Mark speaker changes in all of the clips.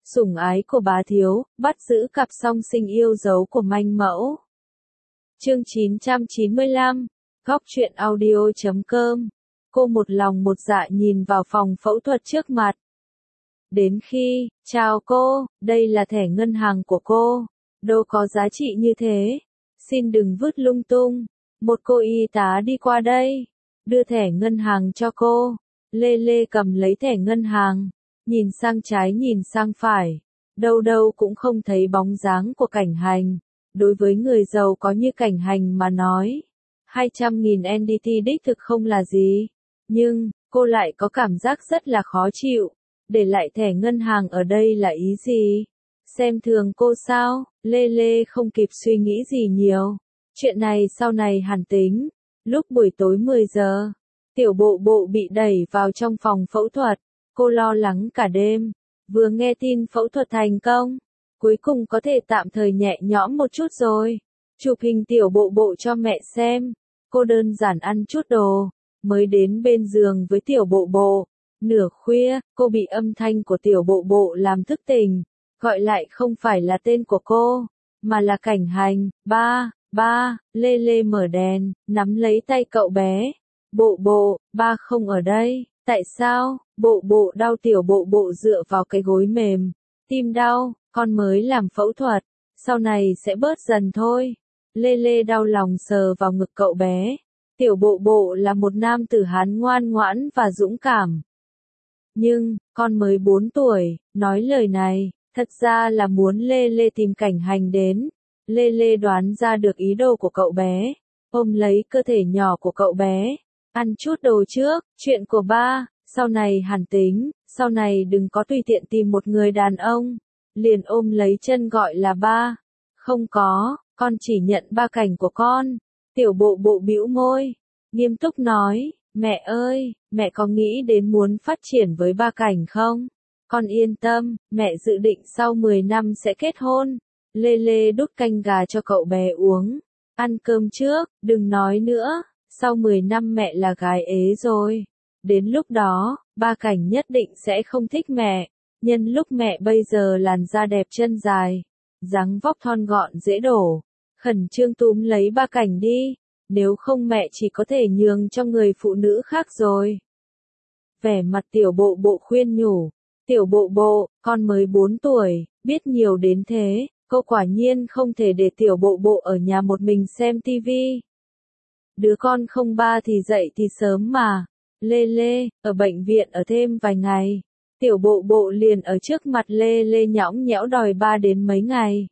Speaker 1: sủng ái của bá thiếu, bắt giữ cặp song sinh yêu dấu của manh mẫu. Chương 995, góc truyện audio.com. Cô một lòng một dạ nhìn vào phòng phẫu thuật trước mặt. Đến khi, chào cô, đây là thẻ ngân hàng của cô, đâu có giá trị như thế. Xin đừng vứt lung tung. Một cô y tá đi qua đây, đưa thẻ ngân hàng cho cô. Lê Lê cầm lấy thẻ ngân hàng, nhìn sang trái nhìn sang phải, đâu đâu cũng không thấy bóng dáng của Cảnh Hành. Đối với người giàu có như Cảnh Hành mà nói, 200.000 NDT đích thực không là gì. Nhưng, cô lại có cảm giác rất là khó chịu. Để lại thẻ ngân hàng ở đây là ý gì? Xem thường cô sao? Lê Lê không kịp suy nghĩ gì nhiều. Chuyện này sau này hẳn tính. Lúc buổi tối 10 giờ, Tiểu Bộ Bộ bị đẩy vào trong phòng phẫu thuật. Cô lo lắng cả đêm. Vừa nghe tin phẫu thuật thành công, cuối cùng có thể tạm thời nhẹ nhõm một chút rồi. Chụp hình Tiểu Bộ Bộ cho mẹ xem. Cô đơn giản ăn chút đồ, mới đến bên giường với Tiểu Bộ Bộ. Nửa khuya, cô bị âm thanh của Tiểu Bộ Bộ làm thức tỉnh. Gọi lại không phải là tên của cô, mà là Cảnh Hành. Ba, Lê Lê mở đèn, nắm lấy tay cậu bé. Bộ Bộ, ba không ở đây. Tại sao? Bộ Bộ đau. Tiểu Bộ Bộ dựa vào cái gối mềm. Tim đau, con mới làm phẫu thuật, sau này sẽ bớt dần thôi. Lê Lê đau lòng sờ vào ngực cậu bé. Tiểu Bộ Bộ là một nam tử Hán ngoan ngoãn và dũng cảm. Nhưng, con mới 4 tuổi, nói lời này, thật ra là muốn Lê Lê tìm Cảnh Hành đến. Lê Lê đoán ra được ý đồ của cậu bé, ôm lấy cơ thể nhỏ của cậu bé. Ăn chút đồ trước, chuyện của ba, sau này hẳn tính, sau này đừng có tùy tiện tìm một người đàn ông. Liền ôm lấy chân gọi là ba. Không có, con chỉ nhận ba Cảnh của con. Tiểu Bộ Bộ bĩu môi, nghiêm túc nói, mẹ ơi, mẹ có nghĩ đến muốn phát triển với ba Cảnh không? Con yên tâm, mẹ dự định sau 10 năm sẽ kết hôn. Lê Lê đút canh gà cho cậu bé uống. Ăn cơm trước, đừng nói nữa, sau 10 năm mẹ là gái ế rồi. Đến lúc đó, ba Cảnh nhất định sẽ không thích mẹ. Nhân lúc mẹ bây giờ làn da đẹp chân dài, dáng vóc thon gọn dễ đổ, khẩn trương túm lấy ba Cảnh đi. Nếu không mẹ chỉ có thể nhường cho người phụ nữ khác rồi. Vẻ mặt Tiểu Bộ Bộ khuyên nhủ. Tiểu Bộ Bộ, con mới 4 tuổi, biết nhiều đến thế, cô quả nhiên không thể để Tiểu Bộ Bộ ở nhà một mình xem tivi. Đứa con không ba thì dậy thì sớm mà. Lê Lê, ở bệnh viện ở thêm vài ngày. Tiểu Bộ Bộ liền ở trước mặt Lê Lê nhõng nhẽo đòi ba đến mấy ngày.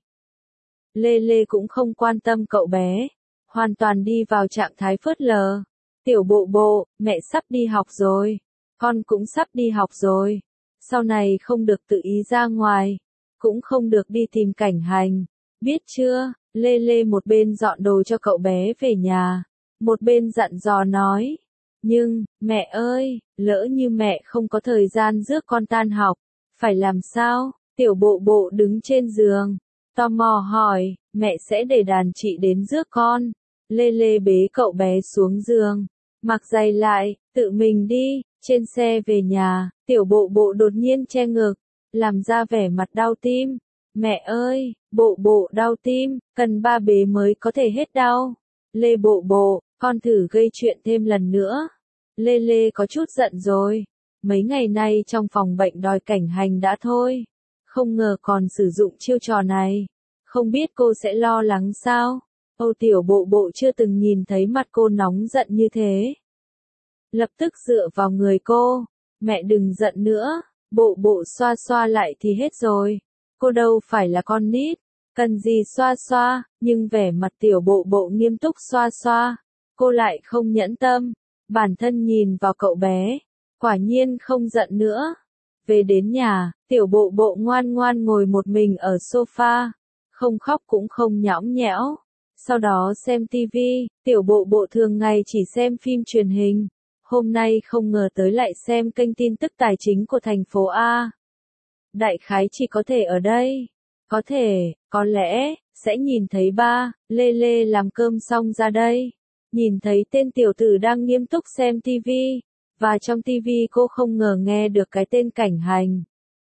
Speaker 1: Lê Lê cũng không quan tâm cậu bé, hoàn toàn đi vào trạng thái phớt lờ. Tiểu Bộ Bộ, mẹ sắp đi học rồi. Con cũng sắp đi học rồi. Sau này không được tự ý ra ngoài, cũng không được đi tìm Cảnh Hành. Biết chưa? Lê Lê một bên dọn đồ cho cậu bé về nhà, một bên dặn dò nói. Nhưng, mẹ ơi, lỡ như mẹ không có thời gian rước con tan học, phải làm sao? Tiểu Bộ Bộ đứng trên giường, tò mò hỏi, mẹ sẽ để đàn chị đến rước con. Lê Lê bế cậu bé xuống giường, mặc giày lại, tự mình đi. Trên xe về nhà, Tiểu Bộ Bộ đột nhiên che ngực, làm ra vẻ mặt đau tim. Mẹ ơi, Bộ Bộ đau tim, cần ba bế mới có thể hết đau. Lê Bộ Bộ, con thử gây chuyện thêm lần nữa. Lê Lê có chút giận rồi. Mấy ngày nay trong phòng bệnh đòi Cảnh Hành đã thôi. Không ngờ còn sử dụng chiêu trò này. Không biết cô sẽ lo lắng sao? Âu Tiểu Bộ Bộ chưa từng nhìn thấy mặt cô nóng giận như thế. Lập tức dựa vào người cô. Mẹ đừng giận nữa. Bộ Bộ xoa xoa lại thì hết rồi. Cô đâu phải là con nít. Cần gì xoa xoa, nhưng vẻ mặt Tiểu Bộ Bộ nghiêm túc xoa xoa. Cô lại không nhẫn tâm. Bản thân nhìn vào cậu bé. Quả nhiên không giận nữa. Về đến nhà, Tiểu Bộ Bộ ngoan ngoan ngồi một mình ở sofa. Không khóc cũng không nhõng nhẽo. Sau đó xem tivi. Tiểu Bộ Bộ thường ngày chỉ xem phim truyền hình. Hôm nay không ngờ tới lại xem kênh tin tức tài chính của thành phố A. Đại khái chỉ có thể ở đây. Có thể, có lẽ, sẽ nhìn thấy ba. Lê Lê làm cơm xong ra đây. Nhìn thấy tên tiểu tử đang nghiêm túc xem tivi. Và trong tivi cô không ngờ nghe được cái tên Cảnh Hành.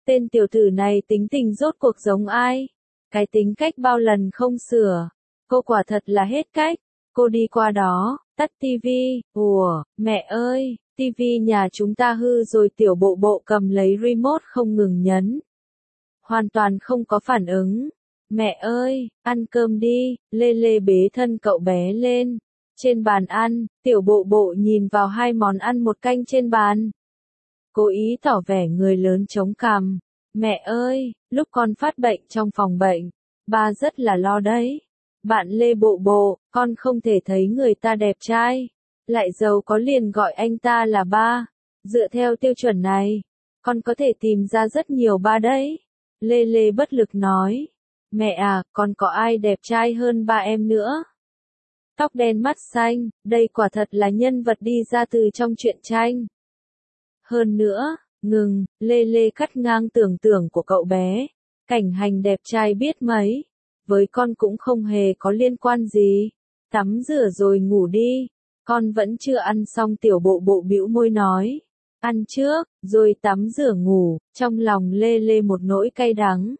Speaker 1: Tên tiểu tử này tính tình rốt cuộc giống ai? Cái tính cách bao lần không sửa. Cô quả thật là hết cách. Cô đi qua đó, tắt tivi. Ủa, mẹ ơi, tivi nhà chúng ta hư rồi. Tiểu bộ bộ cầm lấy remote không ngừng nhấn. Hoàn toàn không có phản ứng. Mẹ ơi, ăn cơm đi. Lê Lê bế thân cậu bé lên. Trên bàn ăn, tiểu bộ bộ nhìn vào hai món ăn một canh trên bàn. Cố ý tỏ vẻ người lớn chống cằm. Mẹ ơi, lúc con phát bệnh trong phòng bệnh, ba rất là lo đấy. Bạn Lê Bộ Bộ, con không thể thấy người ta đẹp trai, lại giàu có liền gọi anh ta là ba. Dựa theo tiêu chuẩn này, con có thể tìm ra rất nhiều ba đấy. Lê Lê bất lực nói. Mẹ à, còn có ai đẹp trai hơn ba em nữa? Tóc đen mắt xanh, đây quả thật là nhân vật đi ra từ trong truyện tranh. Hơn nữa, ngừng, Lê Lê cắt ngang tưởng tượng của cậu bé. Cảnh Hành đẹp trai biết mấy, với con cũng không hề có liên quan gì. Tắm rửa rồi ngủ đi, con vẫn chưa ăn xong. Tiểu bộ bộ bĩu môi nói. Ăn trước, rồi tắm rửa ngủ, trong lòng Lê Lê một nỗi cay đắng.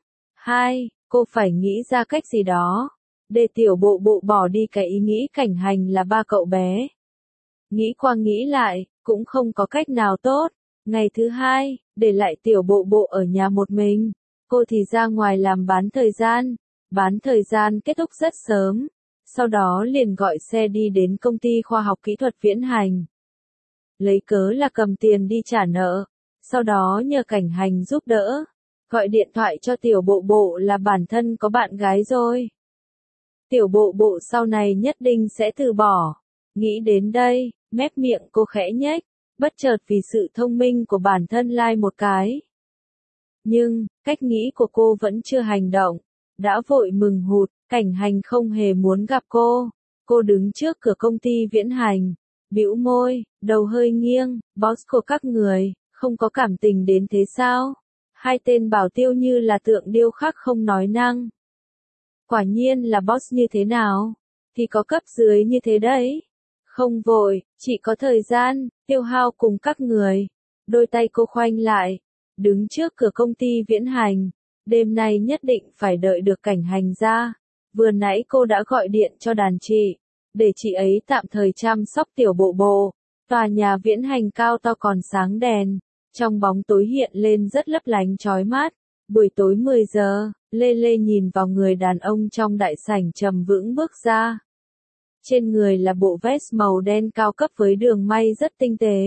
Speaker 1: Cô phải nghĩ ra cách gì đó, để tiểu bộ bộ bỏ đi cái ý nghĩ Cảnh Hành là ba cậu bé. Nghĩ qua nghĩ lại, cũng không có cách nào tốt. Ngày thứ hai, để lại tiểu bộ bộ ở nhà một mình. Cô thì ra ngoài làm bán thời gian. Bán thời gian kết thúc rất sớm. Sau đó liền gọi xe đi đến công ty khoa học kỹ thuật Viễn Hành. Lấy cớ là cầm tiền đi trả nợ. Sau đó nhờ Cảnh Hành giúp đỡ. Gọi điện thoại cho tiểu bộ bộ là bản thân có bạn gái rồi. Tiểu bộ bộ sau này nhất định sẽ từ bỏ. Nghĩ đến đây, mép miệng cô khẽ nhếch. Bất chợt vì sự thông minh của bản thân lai một cái. Nhưng, cách nghĩ của cô vẫn chưa hành động. Đã vội mừng hụt, Cảnh Hành không hề muốn gặp cô. Cô đứng trước cửa công ty Viễn Hành. Bĩu môi, đầu hơi nghiêng. Boss của các người, không có cảm tình đến thế sao? Hai tên bảo tiêu như là tượng điêu khắc không nói năng. Quả nhiên là boss như thế nào? Thì có cấp dưới như thế đấy. Không vội, chỉ có thời gian, tiêu hao cùng các người. Đôi tay cô khoanh lại, đứng trước cửa công ty Viễn Hành. Đêm nay nhất định phải đợi được Cảnh Hành ra. Vừa nãy cô đã gọi điện cho đàn chị, để chị ấy tạm thời chăm sóc tiểu bộ bộ. Tòa nhà Viễn Hành cao to còn sáng đèn, trong bóng tối hiện lên rất lấp lánh chói mắt. Buổi tối 10 giờ, Lê Lê nhìn vào người đàn ông trong đại sảnh trầm vững bước ra. Trên người là bộ vest màu đen cao cấp với đường may rất tinh tế.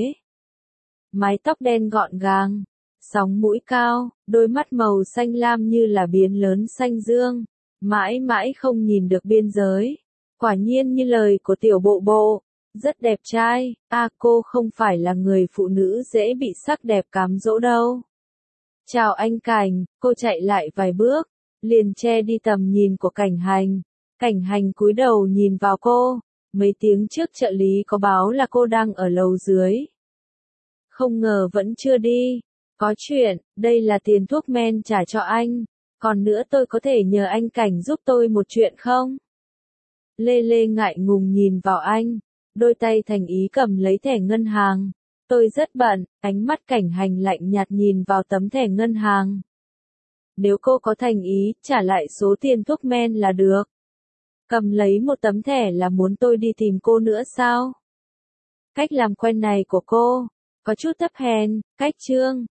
Speaker 1: Mái tóc đen gọn gàng, sóng mũi cao, đôi mắt màu xanh lam như là biến lớn xanh dương, mãi mãi không nhìn được biên giới. Quả nhiên như lời của tiểu bộ bộ, rất đẹp trai. Cô không phải là người phụ nữ dễ bị sắc đẹp cám dỗ đâu. Chào anh Cảnh, cô chạy lại vài bước, liền che đi tầm nhìn của Cảnh Hành. Cảnh Hành cúi đầu nhìn vào cô, mấy tiếng trước trợ lý có báo là cô đang ở lầu dưới. Không ngờ vẫn chưa đi. Có chuyện, đây là tiền thuốc men trả cho anh. Còn nữa tôi có thể nhờ anh Cảnh giúp tôi một chuyện không? Lê Lê ngại ngùng nhìn vào anh, đôi tay thành ý cầm lấy thẻ ngân hàng. Tôi rất bận, ánh mắt Cảnh Hành lạnh nhạt nhìn vào tấm thẻ ngân hàng. Nếu cô có thành ý, trả lại số tiền thuốc men là được. Cầm lấy một tấm thẻ là muốn tôi đi tìm cô nữa sao? Cách làm quen này của cô, có chút thấp hèn, cách trương,